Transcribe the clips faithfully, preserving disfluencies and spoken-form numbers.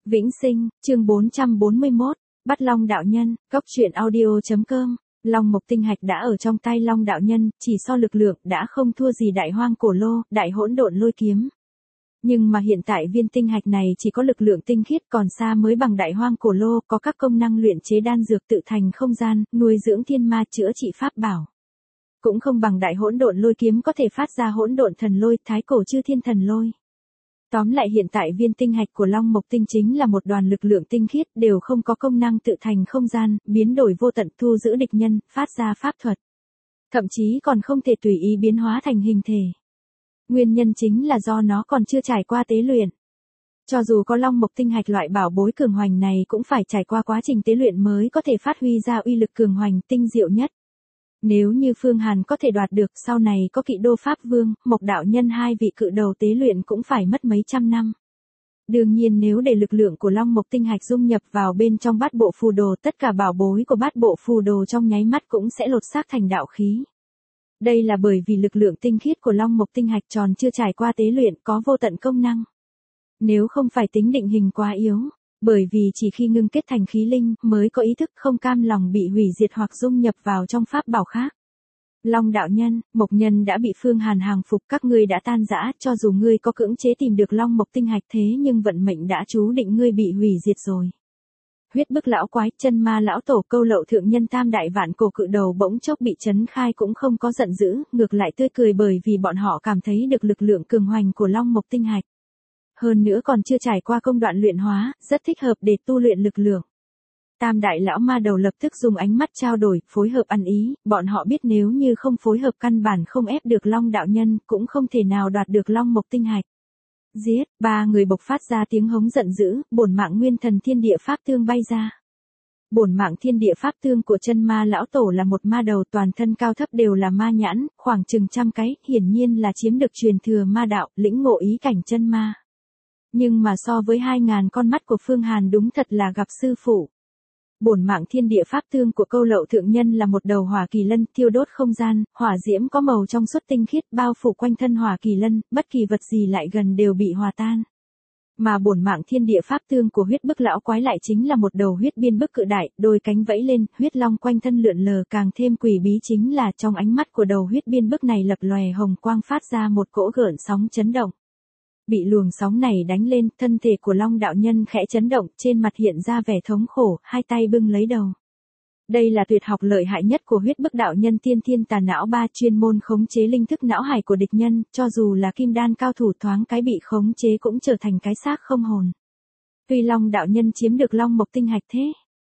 Vĩnh Sinh, chương bốn trăm bốn mươi mốt, bắt Long đạo nhân, góc truyện audio chấm com. Long mộc tinh hạch đã ở trong tay Long đạo nhân, chỉ so lực lượng đã không thua gì đại hoang cổ lô, đại hỗn độn lôi kiếm. Nhưng mà hiện tại viên tinh hạch này chỉ có lực lượng tinh khiết, còn xa mới bằng đại hoang cổ lô, có các công năng luyện chế đan dược tự thành không gian, nuôi dưỡng thiên ma, chữa trị pháp bảo. Cũng không bằng đại hỗn độn lôi kiếm có thể phát ra hỗn độn thần lôi, thái cổ chư thiên thần lôi. Tóm lại hiện tại viên tinh hạch của Long mộc tinh chính là một đoàn lực lượng tinh khiết, đều không có công năng tự thành không gian, biến đổi vô tận, thu giữ địch nhân, phát ra pháp thuật. Thậm chí còn không thể tùy ý biến hóa thành hình thể. Nguyên nhân chính là do nó còn chưa trải qua tế luyện. Cho dù có Long mộc tinh hạch loại bảo bối cường hoành này cũng phải trải qua quá trình tế luyện mới có thể phát huy ra uy lực cường hoành tinh diệu nhất. Nếu như Phương Hàn có thể đoạt được, sau này có Kỵ Đô Pháp Vương, Mộc đạo nhân hai vị cự đầu tế luyện cũng phải mất mấy trăm năm. Đương nhiên nếu để lực lượng của Long mộc tinh hạch dung nhập vào bên trong bát bộ phù đồ, tất cả bảo bối của bát bộ phù đồ trong nháy mắt cũng sẽ lột xác thành đạo khí. Đây là bởi vì lực lượng tinh khiết của Long mộc tinh hạch tròn chưa trải qua tế luyện, có vô tận công năng. Nếu không phải tính định hình quá yếu, bởi vì chỉ khi ngưng kết thành khí linh mới có ý thức không cam lòng bị hủy diệt hoặc dung nhập vào trong pháp bảo khác. Long đạo nhân, Mộc nhân đã bị Phương Hàn hàng phục, các ngươi đã tan rã, cho dù ngươi có cưỡng chế tìm được Long mộc tinh hạch thế nhưng vận mệnh đã chú định ngươi bị hủy diệt rồi. Huyết bức lão quái, chân ma lão tổ, câu lậu thượng nhân, tam đại vạn cổ cự đầu bỗng chốc bị chấn khai cũng không có giận dữ, ngược lại tươi cười bởi vì bọn họ cảm thấy được lực lượng cường hoành của Long mộc tinh hạch. Hơn nữa còn chưa trải qua công đoạn luyện hóa, rất thích hợp để tu luyện lực lượng. Tam đại lão ma đầu lập tức dùng ánh mắt trao đổi, phối hợp ăn ý, bọn họ biết nếu như không phối hợp căn bản không ép được Long đạo nhân, cũng không thể nào đoạt được Long mộc tinh hạch. Giết, ba người bộc phát ra tiếng hống giận dữ, bổn mạng nguyên thần thiên địa pháp tương bay ra. Bổn mạng thiên địa pháp tương của chân ma lão tổ là một ma đầu, toàn thân cao thấp đều là ma nhãn, khoảng chừng trăm cái, hiển nhiên là chiếm được truyền thừa ma đạo, lĩnh ngộ ý cảnh chân ma. Nhưng mà so với hai ngàn con mắt của Phương Hàn đúng thật là gặp sư phụ. Bổn mạng thiên địa pháp tương của câu lậu thượng nhân là một đầu hỏa kỳ lân, thiêu đốt không gian, hỏa diễm có màu trong suốt tinh khiết, bao phủ quanh thân hỏa kỳ lân, bất kỳ vật gì lại gần đều bị hòa tan. Mà bổn mạng thiên địa pháp tương của huyết bức lão quái lại chính là một đầu huyết biên bức cự đại, đôi cánh vẫy lên, huyết long quanh thân lượn lờ, càng thêm quỷ bí chính là trong ánh mắt của đầu huyết biên bức này lập lòe hồng quang, phát ra một cỗ gợn sóng chấn động. Bị luồng sóng này đánh lên, thân thể của Long đạo nhân khẽ chấn động, trên mặt hiện ra vẻ thống khổ, hai tay bưng lấy đầu. Đây là tuyệt học lợi hại nhất của huyết bức đạo nhân tiên thiên tà não ba, chuyên môn khống chế linh thức não hải của địch nhân, cho dù là kim đan cao thủ thoáng cái bị khống chế cũng trở thành cái xác không hồn. Tuy Long đạo nhân chiếm được Long mộc tinh hạch thế.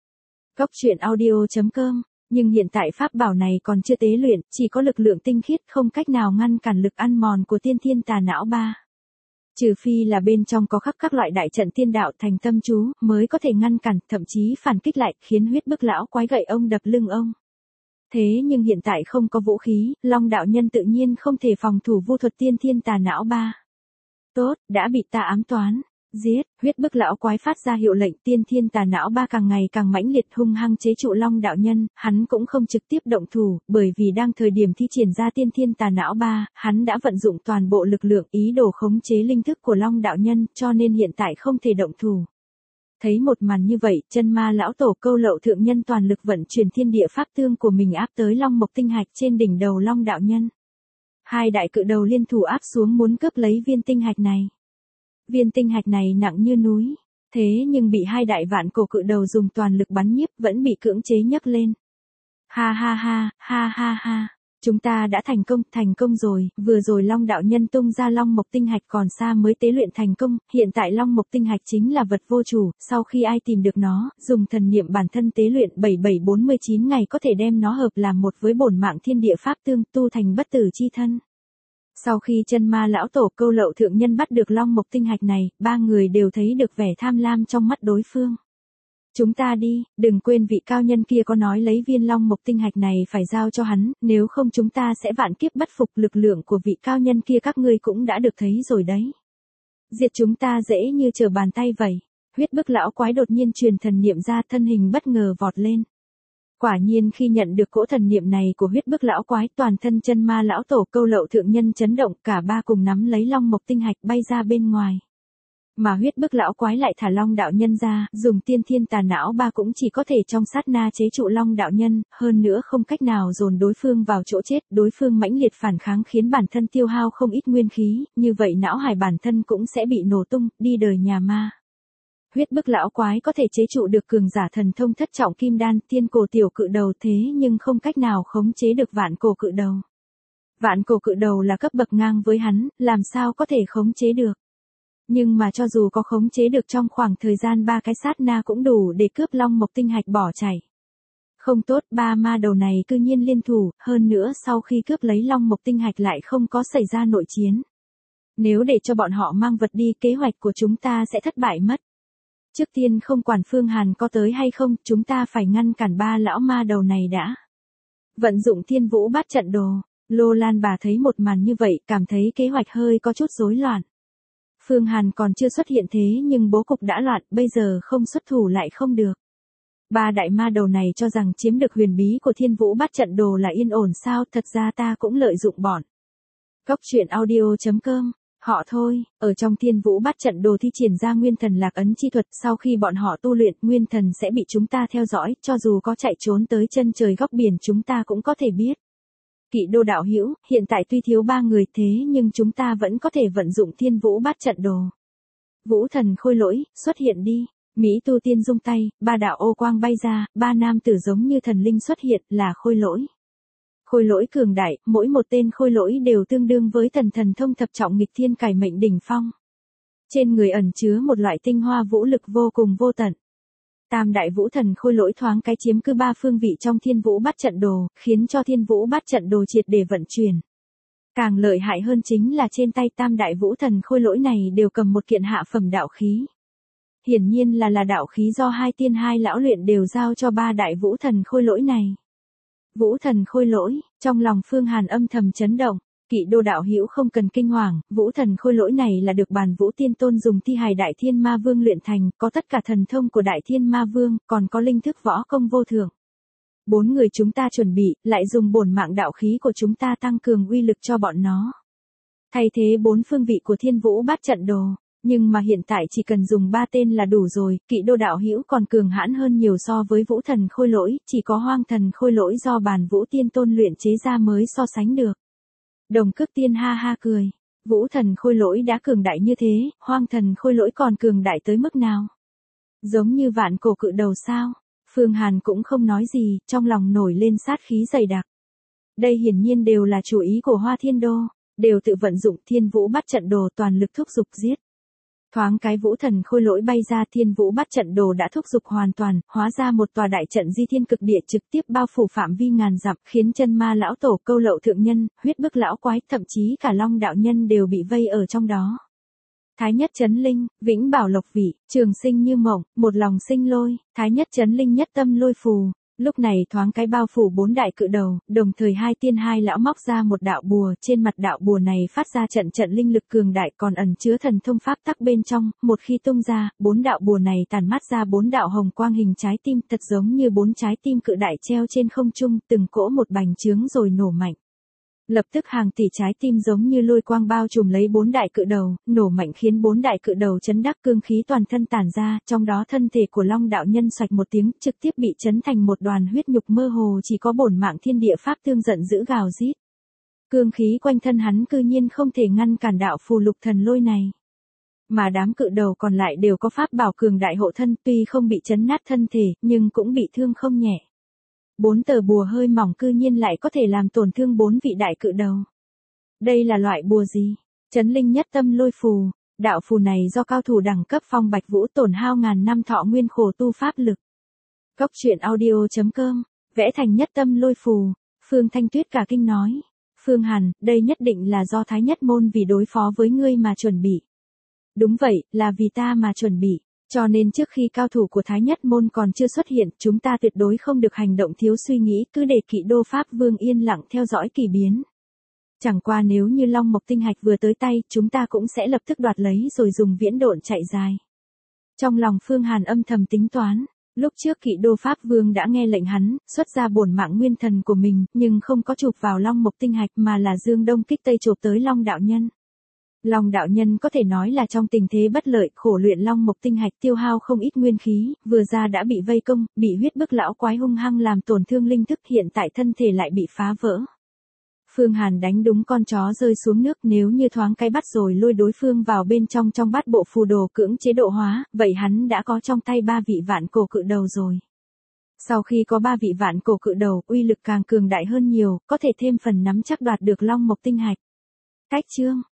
Góc truyện audio chấm com, nhưng hiện tại pháp bảo này còn chưa tế luyện, chỉ có lực lượng tinh khiết, không cách nào ngăn cản lực ăn mòn của tiên thiên tà não ba. Trừ phi là bên trong có khắc các loại đại trận tiên đạo thành tâm chú, mới có thể ngăn cản, thậm chí phản kích lại, khiến huyết bức lão quái gậy ông đập lưng ông. Thế nhưng hiện tại không có vũ khí, Long đạo nhân tự nhiên không thể phòng thủ vu thuật tiên thiên tà não ba. Tốt, đã bị ta ám toán. Giết, huyết bức lão quái phát ra hiệu lệnh, tiên thiên tà não ba càng ngày càng mãnh liệt hung hăng chế trụ Long đạo nhân, hắn cũng không trực tiếp động thủ, bởi vì đang thời điểm thi triển ra tiên thiên tà não ba, hắn đã vận dụng toàn bộ lực lượng ý đồ khống chế linh thức của Long đạo nhân, cho nên hiện tại không thể động thủ. Thấy một màn như vậy, chân ma lão tổ, câu lậu thượng nhân toàn lực vận chuyển thiên địa pháp tương của mình áp tới Long mộc tinh hạch trên đỉnh đầu Long đạo nhân. Hai đại cự đầu liên thủ áp xuống muốn cướp lấy viên tinh hạch này. Viên tinh hạch này nặng như núi, thế nhưng bị hai đại vạn cổ cự đầu dùng toàn lực bắn nhiếp, vẫn bị cưỡng chế nhấc lên. Ha ha ha, ha ha ha, chúng ta đã thành công, thành công rồi, vừa rồi Long đạo nhân tung ra Long mộc tinh hạch còn xa mới tế luyện thành công, hiện tại Long mộc tinh hạch chính là vật vô chủ, sau khi ai tìm được nó, dùng thần niệm bản thân tế luyện bảy bảy bốn mươi chín ngày có thể đem nó hợp làm một với bổn mạng thiên địa pháp tương, tu thành bất tử chi thân. Sau khi chân ma lão tổ, câu lậu thượng nhân bắt được Long mộc tinh hạch này, ba người đều thấy được vẻ tham lam trong mắt đối phương. Chúng ta đi, đừng quên vị cao nhân kia có nói lấy viên Long mộc tinh hạch này phải giao cho hắn, nếu không chúng ta sẽ vạn kiếp bất phục, lực lượng của vị cao nhân kia các ngươi cũng đã được thấy rồi đấy. Diệt chúng ta dễ như trở bàn tay vậy. Huyết bức lão quái đột nhiên truyền thần niệm ra, thân hình bất ngờ vọt lên. Quả nhiên khi nhận được cỗ thần niệm này của huyết bức lão quái, toàn thân chân ma lão tổ, câu lậu thượng nhân chấn động, cả ba cùng nắm lấy Long mộc tinh hạch bay ra bên ngoài. Mà huyết bức lão quái lại thả Long đạo nhân ra, dùng tiên thiên tà não ba cũng chỉ có thể trong sát na chế trụ Long đạo nhân, hơn nữa không cách nào dồn đối phương vào chỗ chết, đối phương mãnh liệt phản kháng khiến bản thân tiêu hao không ít nguyên khí, như vậy não hải bản thân cũng sẽ bị nổ tung, đi đời nhà ma. Huyết bức lão quái có thể chế trụ được cường giả thần thông thất trọng kim đan, tiên cổ tiểu cự đầu thế nhưng không cách nào khống chế được vạn cổ cự đầu. Vạn cổ cự đầu là cấp bậc ngang với hắn, làm sao có thể khống chế được. Nhưng mà cho dù có khống chế được trong khoảng thời gian ba cái sát na cũng đủ để cướp Long Mộc Tinh Hạch bỏ chạy. Không tốt, ba ma đầu này cư nhiên liên thủ, hơn nữa sau khi cướp lấy Long Mộc Tinh Hạch lại không có xảy ra nội chiến. Nếu để cho bọn họ mang vật đi, kế hoạch của chúng ta sẽ thất bại mất. Trước tiên không quản Phương Hàn có tới hay không, chúng ta phải ngăn cản ba lão ma đầu này đã. Vận dụng Thiên Vũ Bát Trận Đồ, Lô Lan bà thấy một màn như vậy, cảm thấy kế hoạch hơi có chút rối loạn. Phương Hàn còn chưa xuất hiện thế nhưng bố cục đã loạn, bây giờ không xuất thủ lại không được. Ba đại ma đầu này cho rằng chiếm được huyền bí của Thiên Vũ Bát Trận Đồ là yên ổn sao, thật ra ta cũng lợi dụng bọn. Cốc truyện audio chấm com, họ thôi, ở trong Thiên Vũ Bát Trận Đồ thi triển ra Nguyên Thần Lạc Ấn chi thuật, sau khi bọn họ tu luyện, Nguyên Thần sẽ bị chúng ta theo dõi, cho dù có chạy trốn tới chân trời góc biển chúng ta cũng có thể biết. Kỵ Đô đạo hữu, hiện tại tuy thiếu ba người thế nhưng chúng ta vẫn có thể vận dụng Thiên Vũ Bát Trận Đồ. Vũ Thần Khôi Lỗi, xuất hiện đi. Mỹ Tu Tiên rung tay, ba đạo ô quang bay ra, ba nam tử giống như thần linh xuất hiện, là Khôi Lỗi. Khôi Lỗi cường đại, mỗi một tên Khôi Lỗi đều tương đương với thần thần thông thập trọng nghịch thiên cải mệnh đỉnh phong. Trên người ẩn chứa một loại tinh hoa vũ lực vô cùng vô tận. Tam đại vũ thần Khôi Lỗi thoáng cái chiếm cứ ba phương vị trong Thiên Vũ Bát Trận Đồ, khiến cho Thiên Vũ Bát Trận Đồ triệt để vận chuyển. Càng lợi hại hơn chính là trên tay tam đại vũ thần Khôi Lỗi này đều cầm một kiện hạ phẩm đạo khí. Hiển nhiên là là đạo khí do hai tiên hai lão luyện đều giao cho ba đại vũ thần Khôi Lỗi này. Vũ thần Khôi Lỗi, trong lòng Phương Hàn âm thầm chấn động. Kỵ Đô đạo hữu không cần kinh hoàng, Vũ thần Khôi Lỗi này là được Bàn Vũ Tiên Tôn dùng thi hài Đại Thiên Ma Vương luyện thành, có tất cả thần thông của Đại Thiên Ma Vương, còn có linh thức võ công vô thượng. Bốn người chúng ta chuẩn bị, lại dùng bổn mạng đạo khí của chúng ta tăng cường uy lực cho bọn nó. Thay thế bốn phương vị của Thiên Vũ Bát Trận Đồ, nhưng mà hiện tại chỉ cần dùng ba tên là đủ rồi, Kỵ Đô đạo hữu còn cường hãn hơn nhiều so với Vũ thần Khôi Lỗi, chỉ có Hoang thần Khôi Lỗi do Bàn Vũ Tiên Tôn luyện chế ra mới so sánh được. Đồng Cước Tiên ha ha cười, Vũ thần Khôi Lỗi đã cường đại như thế, Hoang thần Khôi Lỗi còn cường đại tới mức nào? Giống như vạn cổ cự đầu sao? Phương Hàn cũng không nói gì, trong lòng nổi lên sát khí dày đặc. Đây hiển nhiên đều là chủ ý của Hoa Thiên Đô, đều tự vận dụng Thiên Vũ Bát Trận Đồ toàn lực thúc giục giết. Thoáng cái Vũ thần Khôi Lỗi bay ra, Thiên Vũ Bát Trận Đồ đã thúc giục hoàn toàn, hóa ra một tòa đại trận di thiên cực địa trực tiếp bao phủ phạm vi ngàn dặm, khiến chân ma lão tổ, câu lậu thượng nhân, huyết bức lão quái, thậm chí cả Long đạo nhân đều bị vây ở trong đó. Thái nhất chấn linh, vĩnh bảo lộc vị, trường sinh như mộng, một lòng sinh lôi, thái nhất chấn linh nhất tâm lôi phù. Lúc này thoáng cái bao phủ bốn đại cự đầu, đồng thời hai tiên hai lão móc ra một đạo bùa, trên mặt đạo bùa này phát ra trận trận linh lực cường đại còn ẩn chứa thần thông pháp tắc bên trong, một khi tung ra, bốn đạo bùa này tàn mát ra bốn đạo hồng quang hình trái tim, thật giống như bốn trái tim cự đại treo trên không trung, từng cỗ một bành trướng rồi nổ mạnh. Lập tức hàng tỷ trái tim giống như lôi quang bao trùm lấy bốn đại cự đầu, nổ mạnh khiến bốn đại cự đầu chấn đắc cương khí toàn thân tản ra, trong đó thân thể của Long đạo nhân xoạch một tiếng, trực tiếp bị chấn thành một đoàn huyết nhục mơ hồ, chỉ có bổn mạng thiên địa pháp tương giận dữ gào rít. Cương khí quanh thân hắn cư nhiên không thể ngăn cản đạo phù lục thần lôi này. Mà đám cự đầu còn lại đều có pháp bảo cường đại hộ thân, tuy không bị chấn nát thân thể, nhưng cũng bị thương không nhẹ. Bốn tờ bùa hơi mỏng cư nhiên lại có thể làm tổn thương bốn vị đại cự đầu. Đây là loại bùa gì? Chấn linh nhất tâm lôi phù. Đạo phù này do cao thủ đẳng cấp Phong Bạch Vũ tổn hao ngàn năm thọ nguyên khổ tu pháp lực. Cốc truyện audio chấm com, vẽ thành nhất tâm lôi phù. Phương Thanh Tuyết cả kinh nói. Phương Hàn, đây nhất định là do Thái Nhất Môn vì đối phó với ngươi mà chuẩn bị. Đúng vậy, là vì ta mà chuẩn bị. Cho nên trước khi cao thủ của Thái Nhất Môn còn chưa xuất hiện, chúng ta tuyệt đối không được hành động thiếu suy nghĩ, cứ để Kỵ Đô Pháp Vương yên lặng theo dõi kỳ biến. Chẳng qua nếu như Long Mộc Tinh Hạch vừa tới tay, chúng ta cũng sẽ lập tức đoạt lấy rồi dùng viễn độn chạy dài. Trong lòng Phương Hàn âm thầm tính toán, lúc trước Kỵ Đô Pháp Vương đã nghe lệnh hắn, xuất ra bổn mạng nguyên thần của mình, nhưng không có chụp vào Long Mộc Tinh Hạch mà là dương đông kích tây chộp tới Long đạo nhân. Long đạo nhân có thể nói là trong tình thế bất lợi, khổ luyện long mộc tinh hạch tiêu hao không ít nguyên khí, vừa ra đã bị vây công, bị huyết bức lão quái hung hăng làm tổn thương linh thức, hiện tại thân thể lại bị phá vỡ. Phương Hàn đánh đúng con chó rơi xuống nước, nếu như thoáng cái bắt rồi lôi đối phương vào bên trong trong bát bộ phù đồ cưỡng chế độ hóa, vậy hắn đã có trong tay ba vị vạn cổ cự đầu rồi. Sau khi có ba vị vạn cổ cự đầu, uy lực càng cường đại hơn nhiều, có thể thêm phần nắm chắc đoạt được long mộc tinh hạch. Cách chương